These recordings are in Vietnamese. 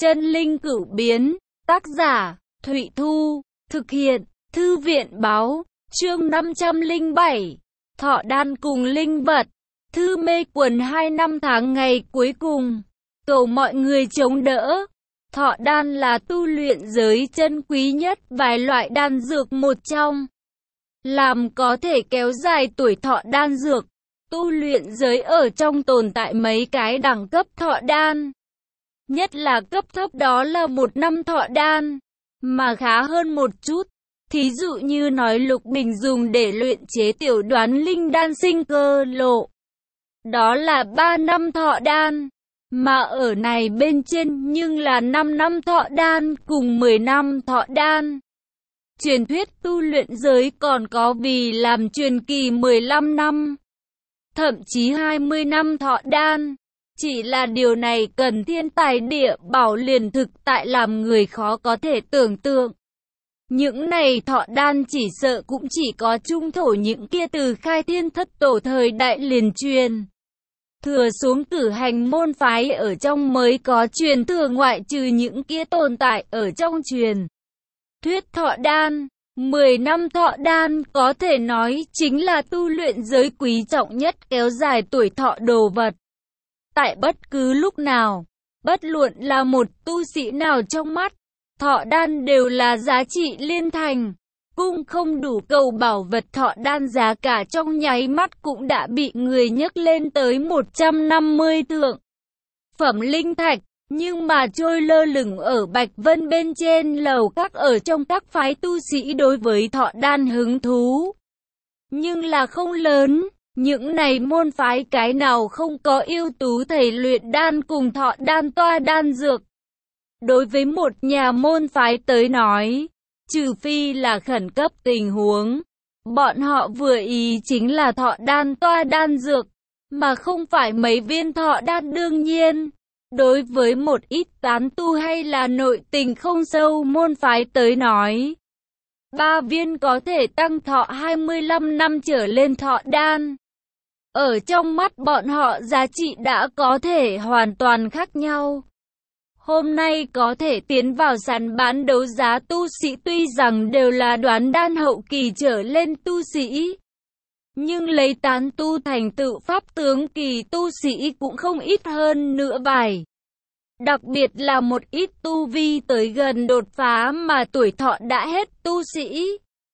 Chân linh cửu biến, tác giả, Thụy Thu, thực hiện, Thư viện báo, chương 507, thọ đan cùng linh vật, thư mê quần 2 năm tháng ngày cuối cùng, cầu mọi người chống đỡ. Thọ đan là tu luyện giới chân quý nhất vài loại đan dược một trong. Làm có thể kéo dài tuổi thọ đan dược, tu luyện giới ở trong tồn tại mấy cái đẳng cấp thọ đan. Nhất là cấp thấp đó là 1 năm thọ đan, mà khá hơn một chút. Thí dụ như nói Lục Bình dùng để luyện chế tiểu đoán linh đan sinh cơ lộ. Đó là 3 năm thọ đan, mà ở này bên trên nhưng là 5 năm thọ đan cùng 10 năm thọ đan. Truyền thuyết tu luyện giới còn có vì làm truyền kỳ 15 năm, thậm chí 20 năm thọ đan. Chỉ là điều này cần thiên tài địa bảo liền thực tại làm người khó có thể tưởng tượng. Những này thọ đan chỉ sợ cũng chỉ có trung thổ những kia từ khai thiên thất tổ thời đại liền truyền thừa xuống cử hành môn phái ở trong mới có truyền thừa, ngoại trừ những kia tồn tại ở trong truyền thuyết thọ đan. 10 năm thọ đan có thể nói chính là tu luyện giới quý trọng nhất kéo dài tuổi thọ đồ vật. Tại bất cứ lúc nào, bất luận là một tu sĩ nào trong mắt, thọ đan đều là giá trị liên thành. Cung không đủ cầu bảo vật thọ đan giá cả trong nháy mắt cũng đã bị người nhấc lên tới 150 thượng phẩm linh thạch. Nhưng mà trôi lơ lửng ở Bạch Vân bên trên lầu các ở trong các phái tu sĩ đối với thọ đan hứng thú nhưng là không lớn. Những này môn phái cái nào không có ưu tú thầy luyện đan cùng thọ đan toa đan dược. Đối với một nhà môn phái tới nói, trừ phi là khẩn cấp tình huống, bọn họ vừa ý chính là thọ đan toa đan dược, mà không phải mấy viên thọ đan. Đương nhiên, đối với một ít tán tu hay là nội tình không sâu môn phái tới nói, 3 viên có thể tăng thọ 25 năm trở lên thọ đan, ở trong mắt bọn họ giá trị đã có thể hoàn toàn khác nhau. Hôm nay có thể tiến vào sàn bán đấu giá tu sĩ tuy rằng đều là đoán đan hậu kỳ trở lên tu sĩ, nhưng lấy tán tu thành tựu pháp tướng kỳ tu sĩ cũng không ít hơn nữa vài. Đặc biệt là một ít tu vi tới gần đột phá mà tuổi thọ đã hết tu sĩ.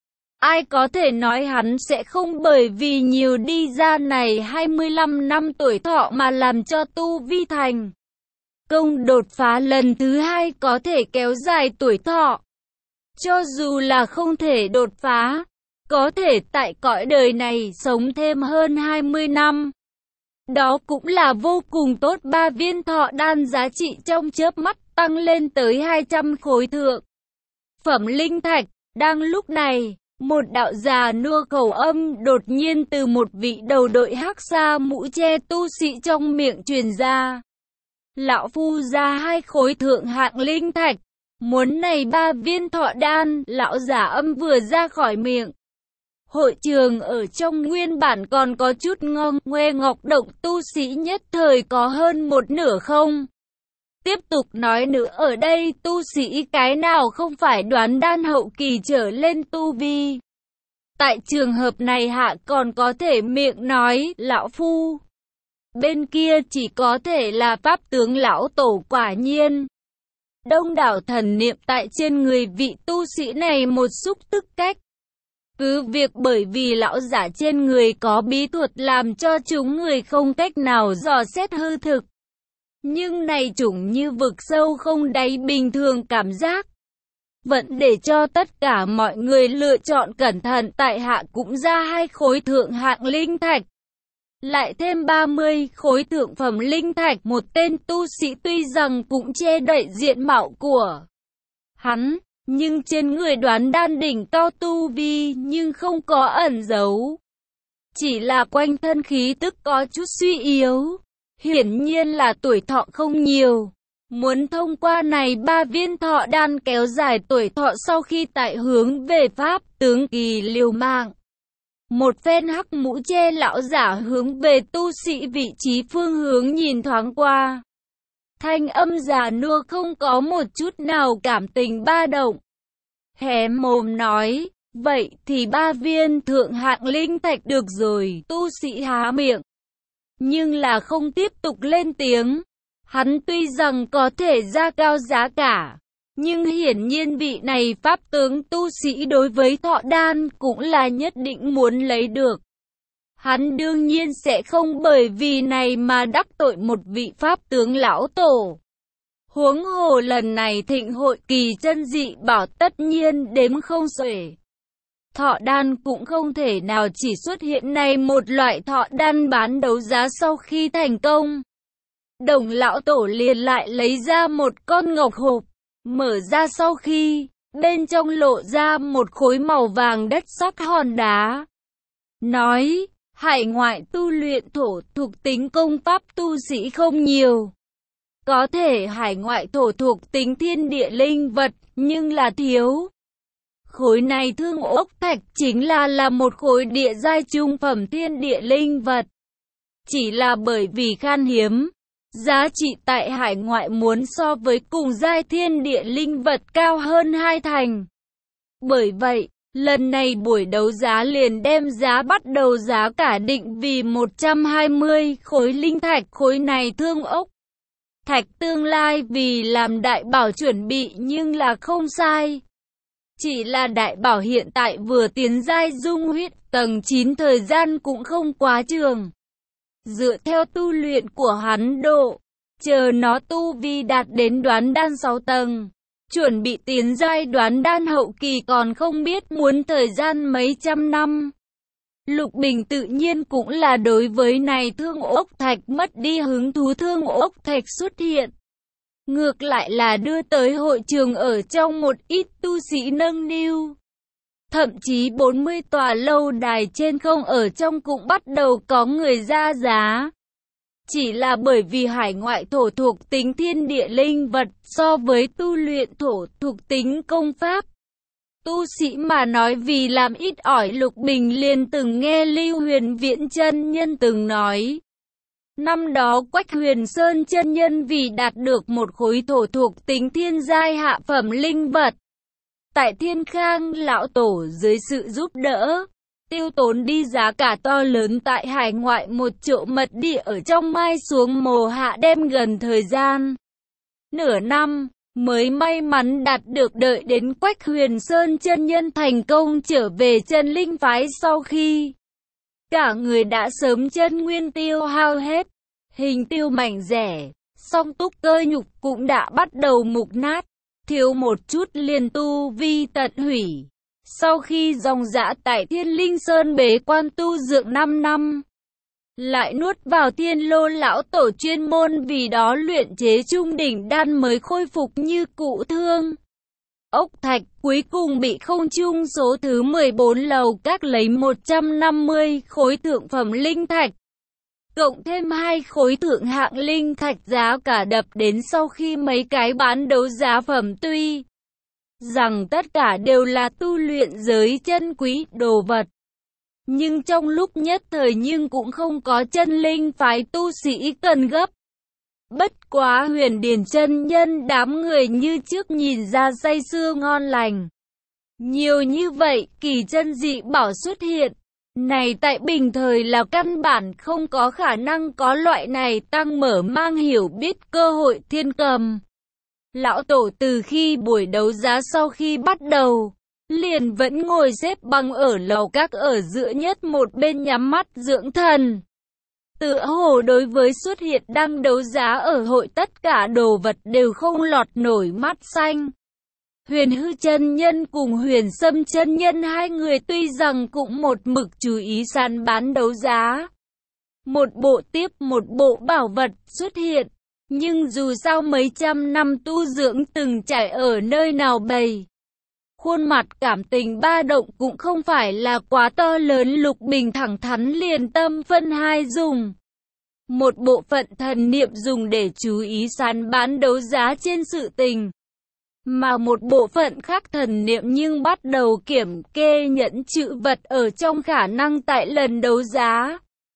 Ai có thể nói hắn sẽ không bởi vì nhiều đi ra này 25 năm tuổi thọ mà làm cho tu vi thành công đột phá lần thứ 2 có thể kéo dài tuổi thọ. Cho dù là không thể đột phá, có thể tại cõi đời này sống thêm hơn 20 năm. Đó cũng là vô cùng tốt. 3 viên thọ đan giá trị trong chớp mắt tăng lên tới 200 khối thượng phẩm linh thạch. Đang lúc này, một đạo già nua khẩu âm đột nhiên từ một vị đầu đội hắc sa mũ che tu sĩ trong miệng truyền ra. Lão phu ra 2 khối thượng hạng linh thạch, muốn này 3 viên thọ đan. Lão giả âm vừa ra khỏi miệng, hội trường ở trong nguyên bản còn có chút ngoe ngọc động tu sĩ nhất thời có hơn một nửa không tiếp tục nói nữa. Ở đây tu sĩ cái nào không phải đoán đan hậu kỳ trở lên tu vi. Tại trường hợp này hạ còn có thể miệng nói lão phu. Bên kia chỉ có thể là pháp tướng lão tổ. Quả nhiên, đông đảo thần niệm tại trên người vị tu sĩ này một xúc tức cách. Cứ việc bởi vì lão giả trên người có bí thuật làm cho chúng người không cách nào dò xét hư thực. Nhưng này chủng như vực sâu không đáy bình thường cảm giác. Vẫn để cho tất cả mọi người lựa chọn cẩn thận. Tại hạ cũng ra 2 khối thượng hạng linh thạch, lại thêm 30 khối thượng phẩm linh thạch. Một tên tu sĩ tuy rằng cũng che đậy diện mạo của hắn, nhưng trên người đoán đan đỉnh cao tu vi nhưng không có ẩn giấu. Chỉ là quanh thân khí tức có chút suy yếu. Hiển nhiên là tuổi thọ không nhiều. Muốn thông qua này 3 viên thọ đan kéo dài tuổi thọ sau khi tại hướng về pháp tướng kỳ liều mạng. Một phen hắc mũ che lão giả hướng về tu sĩ vị trí phương hướng nhìn thoáng qua. Thanh âm già nua không có một chút nào cảm tình ba động. Hé mồm nói, vậy thì 3 viên thượng hạng linh thạch được rồi. Tu sĩ há miệng, nhưng là không tiếp tục lên tiếng. Hắn tuy rằng có thể ra cao giá cả, nhưng hiển nhiên vị này pháp tướng tu sĩ đối với thọ đan cũng là nhất định muốn lấy được. Hắn đương nhiên sẽ không bởi vì này mà đắc tội một vị pháp tướng lão tổ. Huống hồ lần này thịnh hội kỳ chân dị bảo tất nhiên đếm không xuể. Thọ đan cũng không thể nào chỉ xuất hiện này một loại thọ đan bán đấu giá sau khi thành công. Đồng lão tổ liền lại lấy ra một con ngọc hộp, mở ra sau khi, bên trong lộ ra một khối màu vàng đất sắc hòn đá. Nói, hải ngoại tu luyện thổ thuộc tính công pháp tu sĩ không nhiều. Có thể hải ngoại thổ thuộc tính thiên địa linh vật, nhưng là thiếu. Khối này thương ốc thạch chính là một khối địa giai trung phẩm thiên địa linh vật. Chỉ là bởi vì khan hiếm, giá trị tại hải ngoại muốn so với cùng giai thiên địa linh vật cao hơn 2 thành. Bởi vậy, lần này buổi đấu giá liền đem giá bắt đầu giá cả định vì 120 khối linh thạch. Khối này thương ốc thạch tương lai vì làm đại bảo chuẩn bị nhưng là không sai. Chỉ là đại bảo hiện tại vừa tiến giai dung huyết tầng 9 thời gian cũng không quá trường. Dựa theo tu luyện của hắn độ, chờ nó tu vi đạt đến đoán đan 6 tầng, chuẩn bị tiến giai đoán đan hậu kỳ còn không biết muốn thời gian mấy trăm năm. Lục Bình tự nhiên cũng là đối với này thương ốc thạch mất đi hứng thú. Thương ốc thạch xuất hiện, ngược lại là đưa tới hội trường ở trong một ít tu sĩ nâng niu. Thậm chí 40 tòa lâu đài trên không ở trong cũng bắt đầu có người ra giá. Chỉ là bởi vì hải ngoại thổ thuộc tính thiên địa linh vật so với tu luyện thổ thuộc tính công pháp. Tu sĩ mà nói vì làm ít ỏi. Lục Bình liền từng nghe Lưu Huyền Viễn chân nhân từng nói. Năm đó Quách Huyền Sơn chân nhân vì đạt được một khối thổ thuộc tính thiên giai hạ phẩm linh vật. Tại Thiên Khang lão tổ dưới sự giúp đỡ, tiêu tốn đi giá cả to lớn tại hải ngoại một chỗ mật địa ở trong mai xuống mồ hạ đem gần thời gian nửa năm, mới may mắn đạt được. Đợi đến Quách Huyền Sơn chân nhân thành công trở về chân linh phái sau khi cả người đã sớm chân nguyên tiêu hao hết, hình tiêu mảnh rẻ, song túc cơ nhục cũng đã bắt đầu mục nát, thiếu một chút liền tu vi tận hủy. Sau khi dòng dã tại Thiên Linh Sơn bế quan tu dưỡng 5 năm, lại nuốt vào Thiên Lô lão tổ chuyên môn vì đó luyện chế trung đỉnh đan mới khôi phục như cũ. Thương ốc thạch cuối cùng bị không trung số thứ 14 lầu các lấy 150 khối thượng phẩm linh thạch, cộng thêm 2 khối thượng hạng linh thạch, giá cả đập đến sau khi mấy cái bán đấu giá phẩm tuy rằng tất cả đều là tu luyện giới chân quý đồ vật, nhưng trong lúc nhất thời nhưng cũng không có chân linh phái tu sĩ cần gấp. Bất quá Huyền Điền chân nhân đám người như trước nhìn ra say sưa ngon lành. Nhiều như vậy kỳ chân dị bảo xuất hiện, này tại bình thời là căn bản không có khả năng có loại này tăng mở mang hiểu biết cơ hội. Thiên Cầm lão tổ từ khi buổi đấu giá sau khi bắt đầu, liền vẫn ngồi xếp bằng ở lầu các ở giữa nhất một bên nhắm mắt dưỡng thần. Tựa hồ đối với xuất hiện đang đấu giá ở hội tất cả đồ vật đều không lọt nổi mắt xanh. Huyền Hư chân nhân cùng Huyền Sâm chân nhân hai người tuy rằng cũng một mực chú ý săn bán đấu giá, một bộ tiếp một bộ bảo vật xuất hiện, nhưng dù sao mấy trăm năm tu dưỡng từng trải ở nơi nào bày, khuôn mặt cảm tình ba động cũng không phải là quá to lớn. Lục Bình thẳng thắn liền tâm phân hai dùng. Một bộ phận thần niệm dùng để chú ý săn bán đấu giá trên sự tình, mà một bộ phận khác thần niệm nhưng bắt đầu kiểm kê nhẫn chữ vật ở trong khả năng tại lần đấu giá.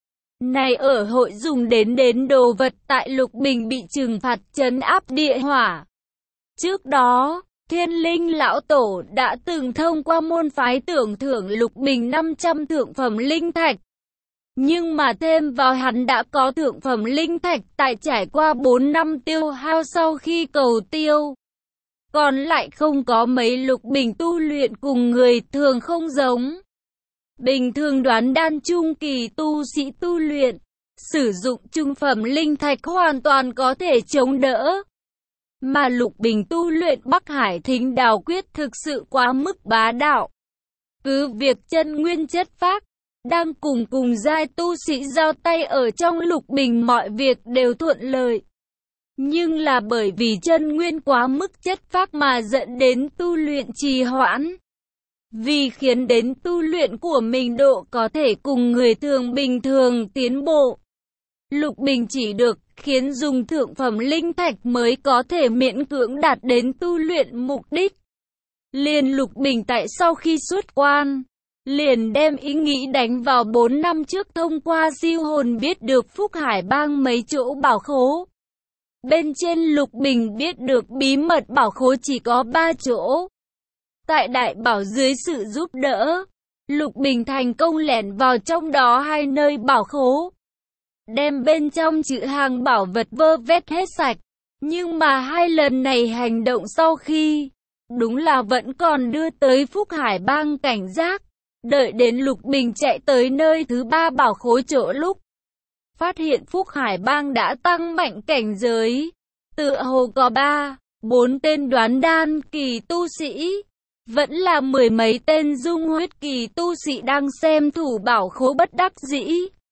này ở hội dùng đến đồ vật tại Lục Bình bị trừng phạt trấn áp địa hỏa. Trước đó, Thiên Linh Lão Tổ đã từng thông qua môn phái tưởng thưởng Lục Bình 500 thượng phẩm linh thạch. Nhưng mà thêm vào hắn đã có thượng phẩm linh thạch tại trải qua 4 năm tiêu hao sau khi cầu tiêu. Còn lại không có mấy. Lục Bình tu luyện cùng người thường không giống. Bình thường đoán đan trung kỳ tu sĩ tu luyện, sử dụng trung phẩm linh thạch hoàn toàn có thể chống đỡ. Mà Lục Bình tu luyện Bắc Hải Thính Đào Quyết thực sự quá mức bá đạo. Cứ việc chân nguyên chất phác, đang cùng giai tu sĩ giao tay ở trong Lục Bình mọi việc đều thuận lợi. Nhưng là bởi vì chân nguyên quá mức chất phác mà dẫn đến tu luyện trì hoãn. Vì khiến đến tu luyện của mình độ có thể cùng người thường bình thường tiến bộ. Lục Bình chỉ được khiến dùng thượng phẩm linh thạch mới có thể miễn cưỡng đạt đến tu luyện mục đích. Liền Lục Bình tại sau khi xuất quan, liền đem ý nghĩ đánh vào 4 năm trước thông qua diêu hồn biết được Phúc Hải Bang mấy chỗ bảo khố. Bên trên Lục Bình biết được bí mật bảo khố chỉ có 3 chỗ. Tại Đại Bảo dưới sự giúp đỡ, Lục Bình thành công lẻn vào trong đó 2 nơi bảo khố. Đem bên trong chữ hàng bảo vật vơ vét hết sạch. Nhưng mà 2 lần này hành động sau khi, đúng là vẫn còn đưa tới Phúc Hải Bang cảnh giác. Đợi đến Lục Bình chạy tới nơi thứ 3 bảo khố chỗ lúc phát hiện Phúc Hải Bang đã tăng mạnh cảnh giới. Tựa hồ có 3-4 tên đoán đan kỳ tu sĩ, vẫn là 10 mấy tên dung huyết kỳ tu sĩ đang xem thủ bảo khố bất đắc dĩ.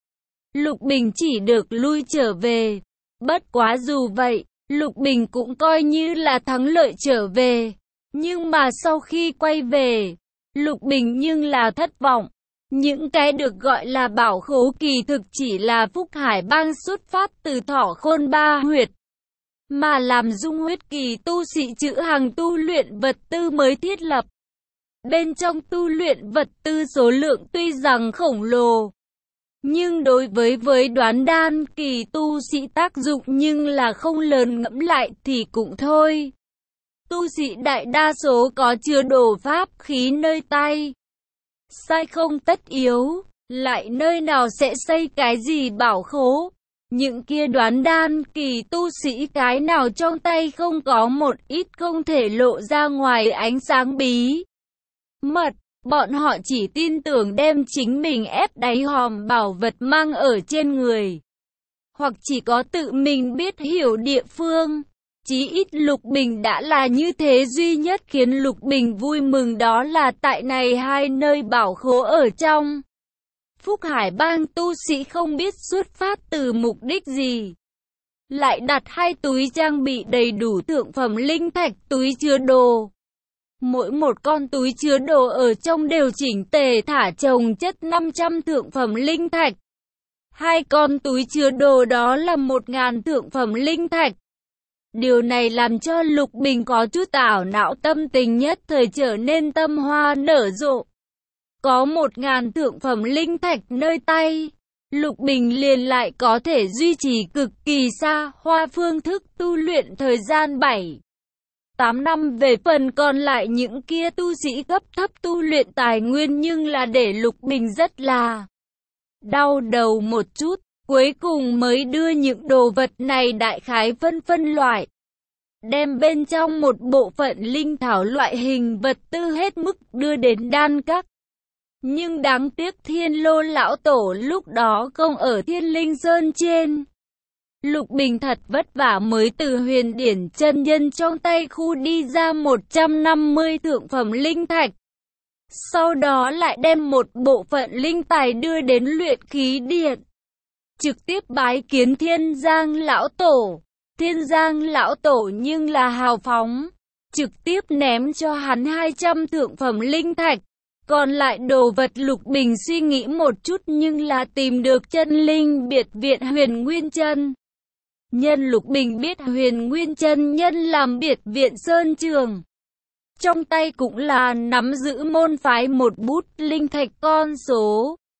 Lục Bình chỉ được lui trở về. Bất quá dù vậy, Lục Bình cũng coi như là thắng lợi trở về. Nhưng mà sau khi quay về, Lục Bình nhưng là thất vọng. Những cái được gọi là bảo khố kỳ thực chỉ là Phúc Hải Bang xuất phát từ Thỏ Khôn Ba Huyệt. Mà làm dung huyết kỳ tu sĩ trữ hàng tu luyện vật tư mới thiết lập. Bên trong tu luyện vật tư số lượng tuy rằng khổng lồ, nhưng đối với đoán đan kỳ tu sĩ tác dụng nhưng là không lớn, ngẫm lại thì cũng thôi. Tu sĩ đại đa số có chứa đồ pháp khí nơi tay. Sai không tất yếu, lại nơi nào sẽ xây cái gì bảo khố. Những kia đoán đan kỳ tu sĩ cái nào trong tay không có một ít không thể lộ ra ngoài ánh sáng bí mật. Bọn họ chỉ tin tưởng đem chính mình ép đáy hòm bảo vật mang ở trên người. Hoặc chỉ có tự mình biết hiểu địa phương. Chí ít Lục Bình đã là như thế. Duy nhất khiến Lục Bình vui mừng đó là tại này 2 nơi bảo khố ở trong Phúc Hải Bang tu sĩ không biết xuất phát từ mục đích gì, lại đặt 2 túi trang bị đầy đủ thượng phẩm linh thạch, túi chứa đồ. Mỗi một con túi chứa đồ ở trong đều chỉnh tề thả chồng chất 500 thượng phẩm linh thạch. 2 con túi chứa đồ đó là 1000 thượng phẩm linh thạch. Điều này làm cho Lục Bình có chút ảo não, tâm tình nhất thời trở nên tâm hoa nở rộ. Có 1000 thượng phẩm linh thạch nơi tay, Lục Bình liền lại có thể duy trì cực kỳ xa hoa phương thức tu luyện thời gian 7-8 năm. Về phần còn lại những kia tu sĩ cấp thấp tu luyện tài nguyên nhưng là để Lục Bình rất là đau đầu một chút. Cuối cùng mới đưa những đồ vật này đại khái phân loại. Đem bên trong một bộ phận linh thảo loại hình vật tư hết mức đưa đến đan các. Nhưng đáng tiếc Thiên Lô Lão Tổ lúc đó không ở Thiên Linh Sơn trên. Lục Bình thật vất vả mới từ Huyền Điển chân nhân trong tay khu đi ra 150 thượng phẩm linh thạch. Sau đó lại đem một bộ phận linh tài đưa đến luyện khí điện. Trực tiếp bái kiến Thiên Giang Lão Tổ. Thiên Giang Lão Tổ nhưng là hào phóng, trực tiếp ném cho hắn 200 thượng phẩm linh thạch. Còn lại đồ vật Lục Bình suy nghĩ một chút nhưng là tìm được chân linh biệt viện Huyền Nguyên Chân Nhân. Lục Bình biết Huyền Nguyên Chân Nhân làm biệt viện Sơn Trường, trong tay cũng là nắm giữ môn phái một bút linh thạch con số.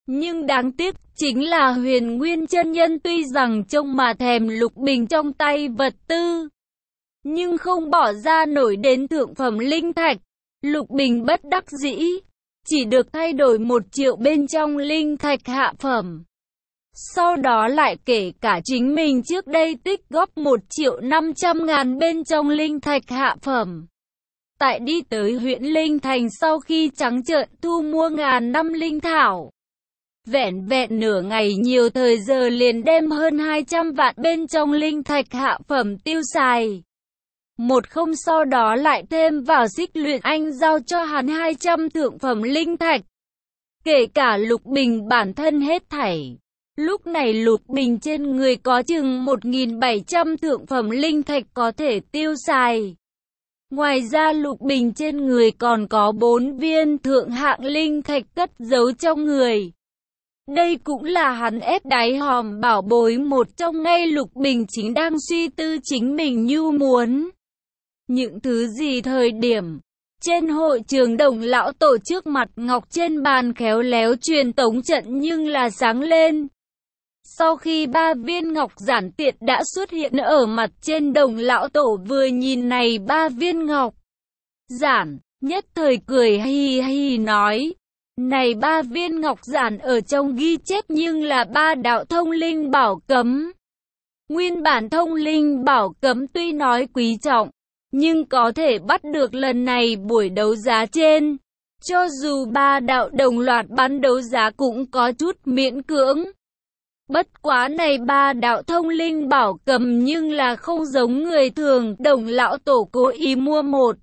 Nhưng đáng tiếc chính là Huyền Nguyên chân nhân tuy rằng trông mà thèm Lục Bình trong tay vật tư, nhưng không bỏ ra nổi đến thượng phẩm linh thạch. Lục Bình bất đắc dĩ, chỉ được thay đổi 1 triệu bên trong linh thạch hạ phẩm. Sau đó lại kể cả chính mình trước đây tích góp 1.500.000 bên trong linh thạch hạ phẩm. Tại đi tới huyện Linh Thành sau khi trắng trợn thu mua ngàn năm linh thảo. Vẹn vẹn nửa ngày nhiều thời giờ liền đem hơn 200 vạn bên trong linh thạch hạ phẩm tiêu xài. Một không sau đó lại thêm vào Xích Luyện Anh giao cho hắn 200 thượng phẩm linh thạch. Kể cả Lục Bình bản thân hết thảy. Lúc này Lục Bình trên người có chừng 1.700 thượng phẩm linh thạch có thể tiêu xài. Ngoài ra Lục Bình trên người còn có 4 viên thượng hạng linh thạch cất giấu trong người. Đây cũng là hắn ép đáy hòm bảo bối một trong, ngay Lục Bình chính đang suy tư chính mình nhu muốn. Những thứ gì thời điểm trên hội trường Đồng lão tổ trước mặt ngọc trên bàn khéo léo truyền tống trận nhưng là sáng lên. Sau khi 3 viên ngọc giản tiệt đã xuất hiện ở mặt trên, Đồng lão tổ vừa nhìn này 3 viên ngọc giản, nhất thời cười hi hi nói: này 3 viên ngọc giản ở trong ghi chép nhưng là 3 đạo thông linh bảo cấm. Nguyên bản thông linh bảo cấm tuy nói quý trọng, nhưng có thể bắt được lần này buổi đấu giá trên. Cho dù 3 đạo đồng loạt bán đấu giá cũng có chút miễn cưỡng. Bất quá này 3 đạo thông linh bảo cấm nhưng là không giống người thường. Đồng lão tổ cố ý mua một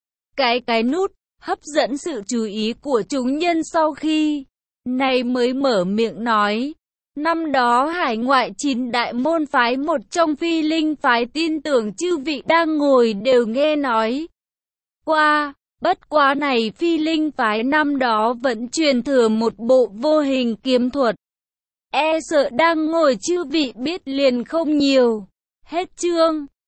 cái nút, hấp dẫn sự chú ý của chúng nhân, sau khi này mới mở miệng nói: năm đó hải ngoại 9 đại môn phái một trong Phi Linh phái, tin tưởng chư vị đang ngồi đều nghe nói qua. Bất quá này Phi Linh phái năm đó vẫn truyền thừa một bộ vô hình kiếm thuật, e sợ đang ngồi chư vị biết liền không nhiều. Hết chương.